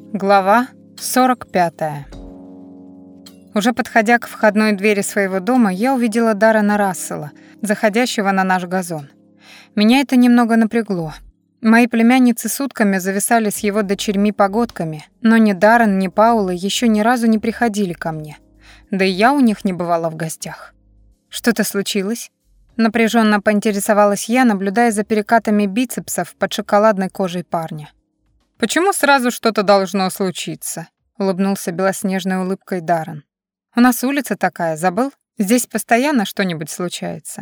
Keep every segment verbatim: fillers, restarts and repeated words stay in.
Глава сорок пятая. Уже подходя к входной двери своего дома, я увидела Даррена Рассела, заходящего на наш газон. Меня это немного напрягло. Мои племянницы сутками зависали с его дочерьми-погодками, но ни Даррен, ни Паула еще ни разу не приходили ко мне. Да и я у них не бывала в гостях. Что-то случилось? Напряженно поинтересовалась я, наблюдая за перекатами бицепсов под шоколадной кожей парня. «Почему сразу что-то должно случиться?» — улыбнулся белоснежной улыбкой Даррен. «У нас улица такая, забыл? Здесь постоянно что-нибудь случается».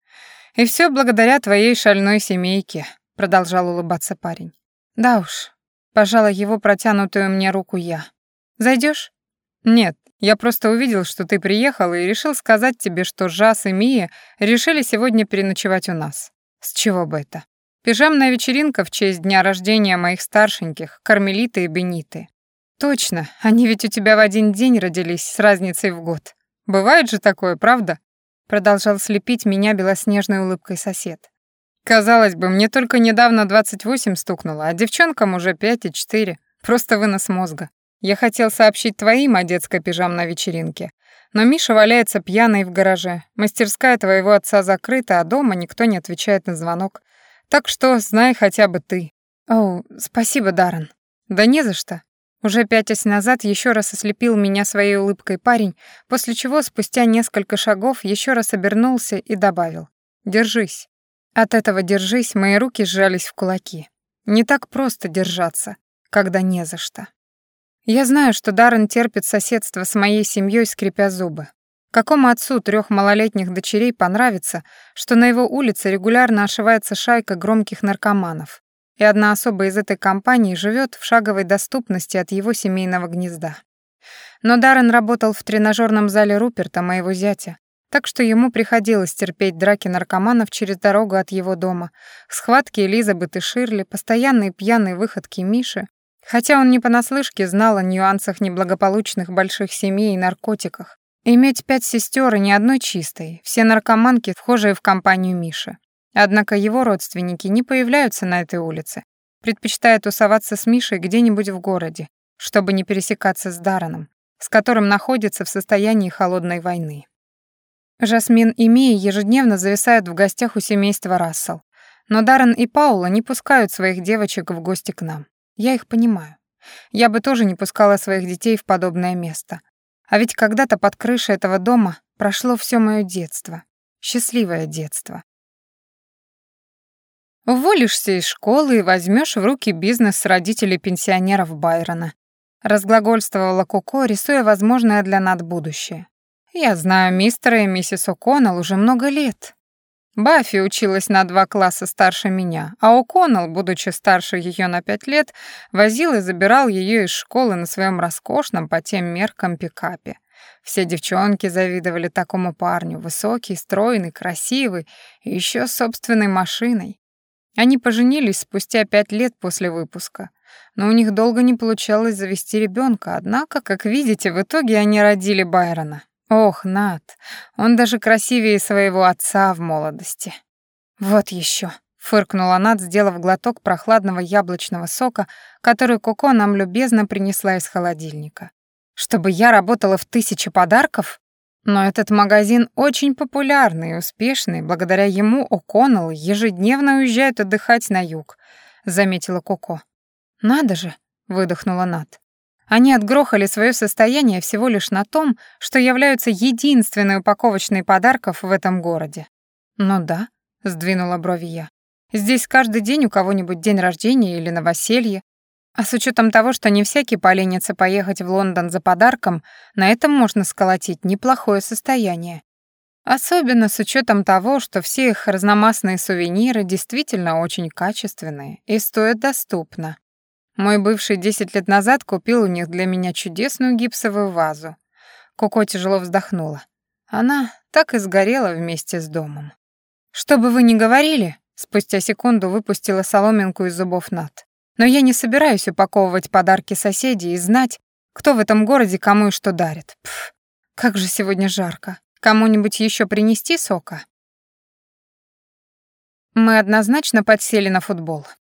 «И все благодаря твоей шальной семейке», — продолжал улыбаться парень. «Да уж», — пожала его протянутую мне руку я. «Зайдёшь?» «Нет, я просто увидел, что ты приехала и решил сказать тебе, что Жас и Мия решили сегодня переночевать у нас. С чего бы это? Пижамная вечеринка в честь дня рождения моих старшеньких, Кармелиты и Бениты. Точно, они ведь у тебя в один день родились с разницей в год. Бывает же такое, правда?» Продолжал слепить меня белоснежной улыбкой сосед. «Казалось бы, мне только недавно двадцать восемь стукнуло, а девчонкам уже пять и четыре. Просто вынос мозга. Я хотел сообщить твоим о детской пижамной вечеринке, но Миша валяется пьяный в гараже. Мастерская твоего отца закрыта, а дома никто не отвечает на звонок. Так что знай хотя бы ты». «О, спасибо, Даррен». «Да не за что». Уже пятясь назад еще раз ослепил меня своей улыбкой парень, после чего спустя несколько шагов еще раз обернулся и добавил: «Держись». От этого «держись» мои руки сжались в кулаки. Не так просто держаться, когда не за что. Я знаю, что Даррен терпит соседство с моей семьей, скрипя зубы. Какому отцу трех малолетних дочерей понравится, что на его улице регулярно ошивается шайка громких наркоманов, и одна особа из этой компании живет в шаговой доступности от его семейного гнезда. Но Даррен работал в тренажерном зале Руперта, моего зятя, так что ему приходилось терпеть драки наркоманов через дорогу от его дома, схватки Элизабет и Ширли, постоянные пьяные выходки Миши, хотя он не понаслышке знал о нюансах неблагополучных больших семей и наркотиках. Иметь пять сестер и ни одной чистой, все наркоманки, вхожие в компанию Миши. Однако его родственники не появляются на этой улице, предпочитая тусоваться с Мишей где-нибудь в городе, чтобы не пересекаться с Дарреном, с которым находится в состоянии холодной войны. Жасмин и Мия ежедневно зависают в гостях у семейства Рассел, но Даррен и Паула не пускают своих девочек в гости к нам. Я их понимаю. Я бы тоже не пускала своих детей в подобное место. А ведь когда-то под крышей этого дома прошло все моё детство. Счастливое детство. «Уволишься из школы и возьмешь в руки бизнес родителей пенсионеров Байрона», разглагольствовала Коко, рисуя возможное для Нат будущее. «Я знаю мистера и миссис О'Коннелл уже много лет. Баффи училась на два класса старше меня, а О'Коннелл, будучи старше ее на пять лет, возил и забирал ее из школы на своем роскошном по тем меркам пикапе. Все девчонки завидовали такому парню, высокий, стройный, красивый и еще с собственной машиной. Они поженились спустя пять лет после выпуска, но у них долго не получалось завести ребенка, однако, как видите, в итоге они родили Байрона. Ох, Нат, он даже красивее своего отца в молодости». «Вот еще», — фыркнула Нат, сделав глоток прохладного яблочного сока, который Коко нам любезно принесла из холодильника. «Чтобы я работала в тысяче подарков? Но этот магазин очень популярный и успешный, благодаря ему О'Коннелл ежедневно уезжает отдыхать на юг», — заметила Коко. «Надо же», — выдохнула Нат. «Они отгрохали свое состояние всего лишь на том, что являются единственной упаковочной подарков в этом городе». «Ну да», — сдвинула брови я. «Здесь каждый день у кого-нибудь день рождения или новоселье. А с учетом того, что не всякий поленится поехать в Лондон за подарком, на этом можно сколотить неплохое состояние. Особенно с учетом того, что все их разномастные сувениры действительно очень качественные и стоят доступно. Мой бывший десять лет назад купил у них для меня чудесную гипсовую вазу». Коко тяжело вздохнула. Она так и сгорела вместе с домом. «Что бы вы ни говорили», — спустя секунду выпустила соломинку из зубов Нат, «но я не собираюсь упаковывать подарки соседей и знать, кто в этом городе кому и что дарит. Пф, как же сегодня жарко. Кому-нибудь еще принести сока?» Мы однозначно подсели на футбол.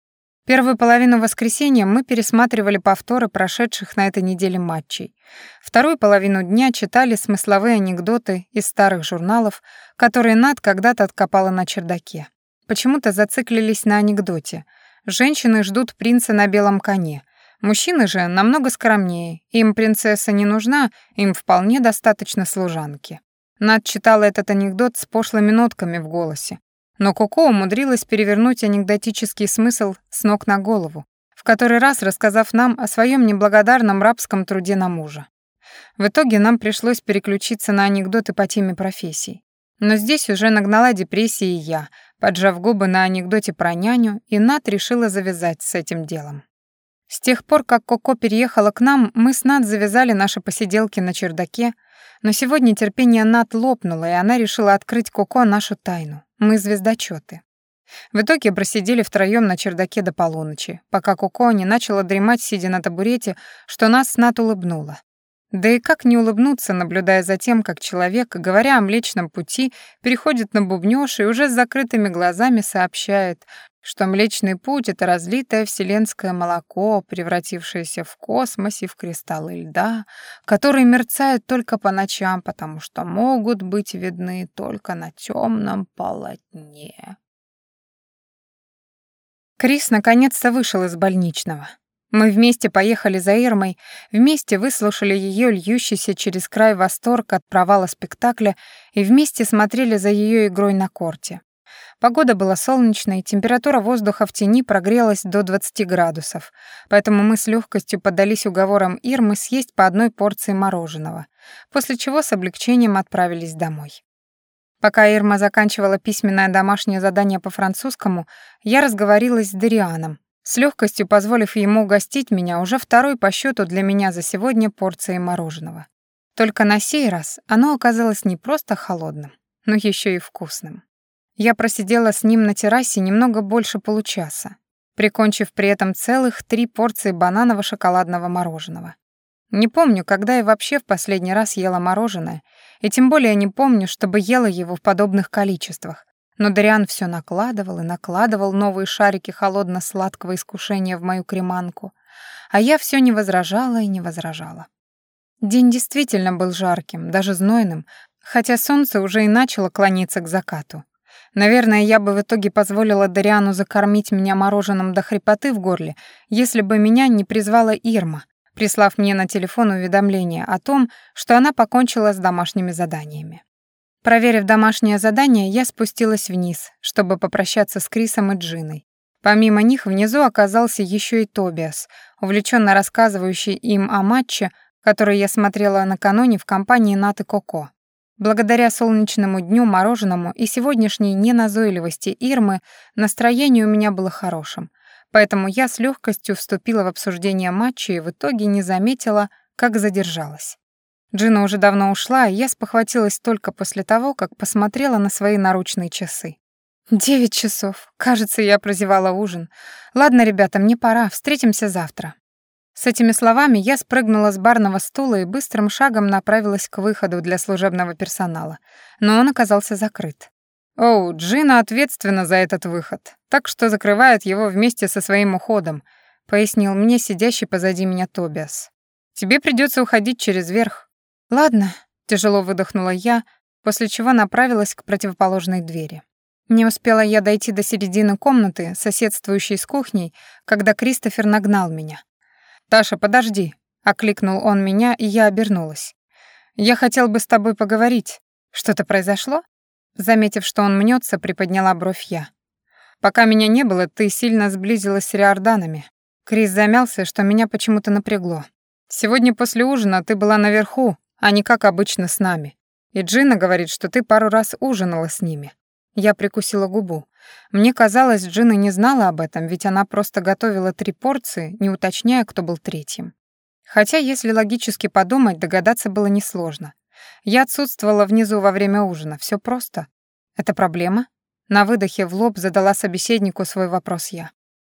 Первую половину воскресенья мы пересматривали повторы прошедших на этой неделе матчей. Вторую половину дня читали смысловые анекдоты из старых журналов, которые Над когда-то откопала на чердаке. Почему-то зациклились на анекдоте. Женщины ждут принца на белом коне. Мужчины же намного скромнее. Им принцесса не нужна, им вполне достаточно служанки. Над читала этот анекдот с пошлыми нотками в голосе. Но Коко умудрилась перевернуть анекдотический смысл с ног на голову, в который раз рассказав нам о своем неблагодарном рабском труде на мужа. В итоге нам пришлось переключиться на анекдоты по теме профессий. Но здесь уже нагнала депрессия и я, поджав губы на анекдоте про няню, и Над решила завязать с этим делом. С тех пор, как Коко переехала к нам, мы с Над завязали наши посиделки на чердаке, но сегодня терпение Над лопнуло, и она решила открыть Коко нашу тайну. Мы звездочёты. В итоге просидели втроём на чердаке до полуночи, пока Коко не начала дремать, сидя на табурете, что нас с Над улыбнуло. Да и как не улыбнуться, наблюдая за тем, как человек, говоря о Млечном Пути, переходит на бубнёж и уже с закрытыми глазами сообщает, что Млечный Путь — это разлитое вселенское молоко, превратившееся в космосе в кристаллы льда, которые мерцают только по ночам, потому что могут быть видны только на темном полотне. Крис наконец-то вышел из больничного. Мы вместе поехали за Ирмой, вместе выслушали ее льющийся через край восторг от провала спектакля и вместе смотрели за ее игрой на корте. Погода была солнечной, температура воздуха в тени прогрелась до двадцати градусов, поэтому мы с легкостью поддались уговорам Ирмы съесть по одной порции мороженого, после чего с облегчением отправились домой. Пока Ирма заканчивала письменное домашнее задание по французскому, я разговорилась с Дарианом, с легкостью позволив ему угостить меня уже второй по счету для меня за сегодня порцией мороженого. Только на сей раз оно оказалось не просто холодным, но еще и вкусным. Я просидела с ним на террасе немного больше получаса, прикончив при этом целых три порции бананово-шоколадного мороженого. Не помню, когда я вообще в последний раз ела мороженое, и тем более не помню, чтобы ела его в подобных количествах. Но Дариан все накладывал и накладывал новые шарики холодно-сладкого искушения в мою креманку, а я все не возражала и не возражала. День действительно был жарким, даже знойным, хотя солнце уже и начало клониться к закату. Наверное, я бы в итоге позволила Дариану закормить меня мороженым до хрипоты в горле, если бы меня не призвала Ирма, прислав мне на телефон уведомление о том, что она покончила с домашними заданиями. Проверив домашнее задание, я спустилась вниз, чтобы попрощаться с Крисом и Джиной. Помимо них внизу оказался еще и Тобиас, увлеченно рассказывающий им о матче, который я смотрела накануне в компании Нат и Коко. Благодаря солнечному дню, мороженому и сегодняшней неназойливости Ирмы настроение у меня было хорошим, поэтому я с легкостью вступила в обсуждение матча и в итоге не заметила, как задержалась. Джина уже давно ушла, и я спохватилась только после того, как посмотрела на свои наручные часы. Девять часов. Кажется, я прозевала ужин. Ладно, ребята, мне пора, встретимся завтра. С этими словами я спрыгнула с барного стула и быстрым шагом направилась к выходу для служебного персонала, но он оказался закрыт. Оу, Джина ответственна за этот выход, так что закрывает его вместе со своим уходом, пояснил мне сидящий позади меня Тобиас. Тебе придется уходить через верх. «Ладно», — тяжело выдохнула я, после чего направилась к противоположной двери. Не успела я дойти до середины комнаты, соседствующей с кухней, когда Кристофер нагнал меня. «Таша, подожди», — окликнул он меня, и я обернулась. «Я хотел бы с тобой поговорить. Что-то произошло?» Заметив, что он мнется, приподняла бровь я. «Пока меня не было, ты сильно сблизилась с риорданами». Крис замялся, что меня почему-то напрягло. «Сегодня после ужина ты была наверху, а не как обычно с нами. И Джина говорит, что ты пару раз ужинала с ними». Я прикусила губу. Мне казалось, Джина не знала об этом, ведь она просто готовила три порции, не уточняя, кто был третьим. Хотя, если логически подумать, догадаться было несложно. Я отсутствовала внизу во время ужина, все просто. Это проблема? На выдохе в лоб задала собеседнику свой вопрос я.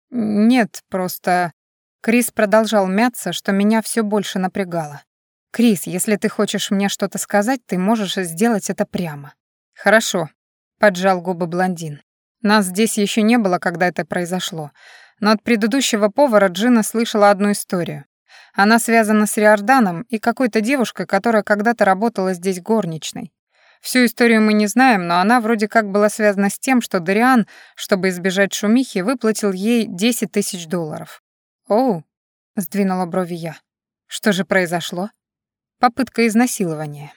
«Нет, просто...» Крис продолжал мяться, что меня все больше напрягало. «Крис, если ты хочешь мне что-то сказать, ты можешь сделать это прямо». «Хорошо», — поджал губы блондин. «Нас здесь еще не было, когда это произошло. Но от предыдущего повара Джина слышала одну историю. Она связана с Риорданом и какой-то девушкой, которая когда-то работала здесь горничной. Всю историю мы не знаем, но она вроде как была связана с тем, что Дориан, чтобы избежать шумихи, выплатил ей десять тысяч долларов. «Оу», — сдвинула брови я. «Что же произошло?» «Попытка изнасилования».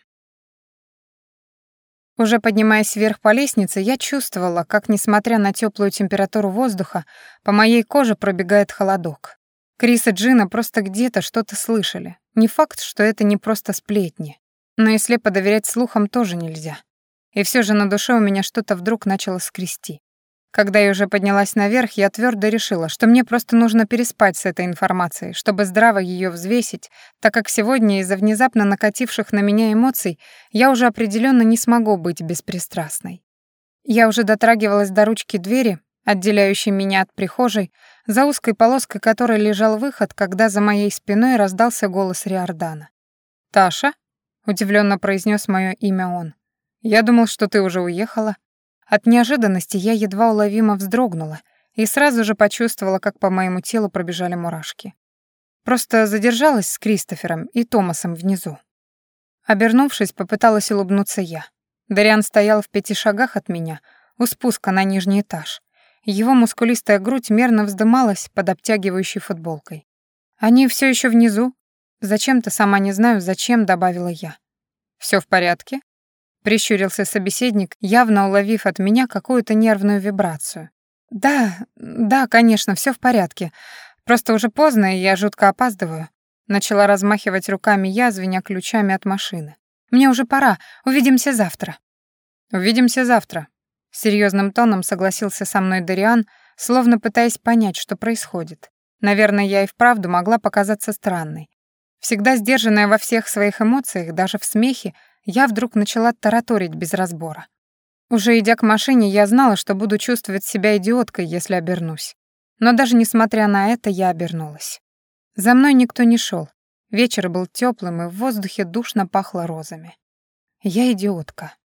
Уже поднимаясь вверх по лестнице, я чувствовала, как, несмотря на теплую температуру воздуха, по моей коже пробегает холодок. Крис и Джина просто где-то что-то слышали. Не факт, что это не просто сплетни. Но и слепо доверять слухам тоже нельзя. И все же на душе у меня что-то вдруг начало скрести. Когда я уже поднялась наверх, я твердо решила, что мне просто нужно переспать с этой информацией, чтобы здраво ее взвесить, так как сегодня из-за внезапно накативших на меня эмоций я уже определенно не смогу быть беспристрастной. Я уже дотрагивалась до ручки двери, отделяющей меня от прихожей, за узкой полоской которой лежал выход, когда за моей спиной раздался голос Риордана. «Таша?» — удивленно произнес мое имя он. «Я думал, что ты уже уехала». От неожиданности я едва уловимо вздрогнула и сразу же почувствовала, как по моему телу пробежали мурашки. Просто задержалась с Кристофером и Томасом внизу. Обернувшись, попыталась улыбнуться я. Дориан стоял в пяти шагах от меня, у спуска на нижний этаж. Его мускулистая грудь мерно вздымалась под обтягивающей футболкой. «Они все еще внизу?» «Зачем-то, сама не знаю, зачем», — добавила я. «Все в порядке?» — прищурился собеседник, явно уловив от меня какую-то нервную вибрацию. «Да, да, конечно, все в порядке. Просто уже поздно, и я жутко опаздываю». Начала размахивать руками я, звеня ключами от машины. «Мне уже пора. Увидимся завтра». «Увидимся завтра», — серьезным тоном согласился со мной Дориан, словно пытаясь понять, что происходит. Наверное, я и вправду могла показаться странной. Всегда сдержанная во всех своих эмоциях, даже в смехе, я вдруг начала тараторить без разбора. Уже идя к машине, я знала, что буду чувствовать себя идиоткой, если обернусь. Но даже несмотря на это, я обернулась. За мной никто не шел. Вечер был теплым, и в воздухе душно пахло розами. Я идиотка.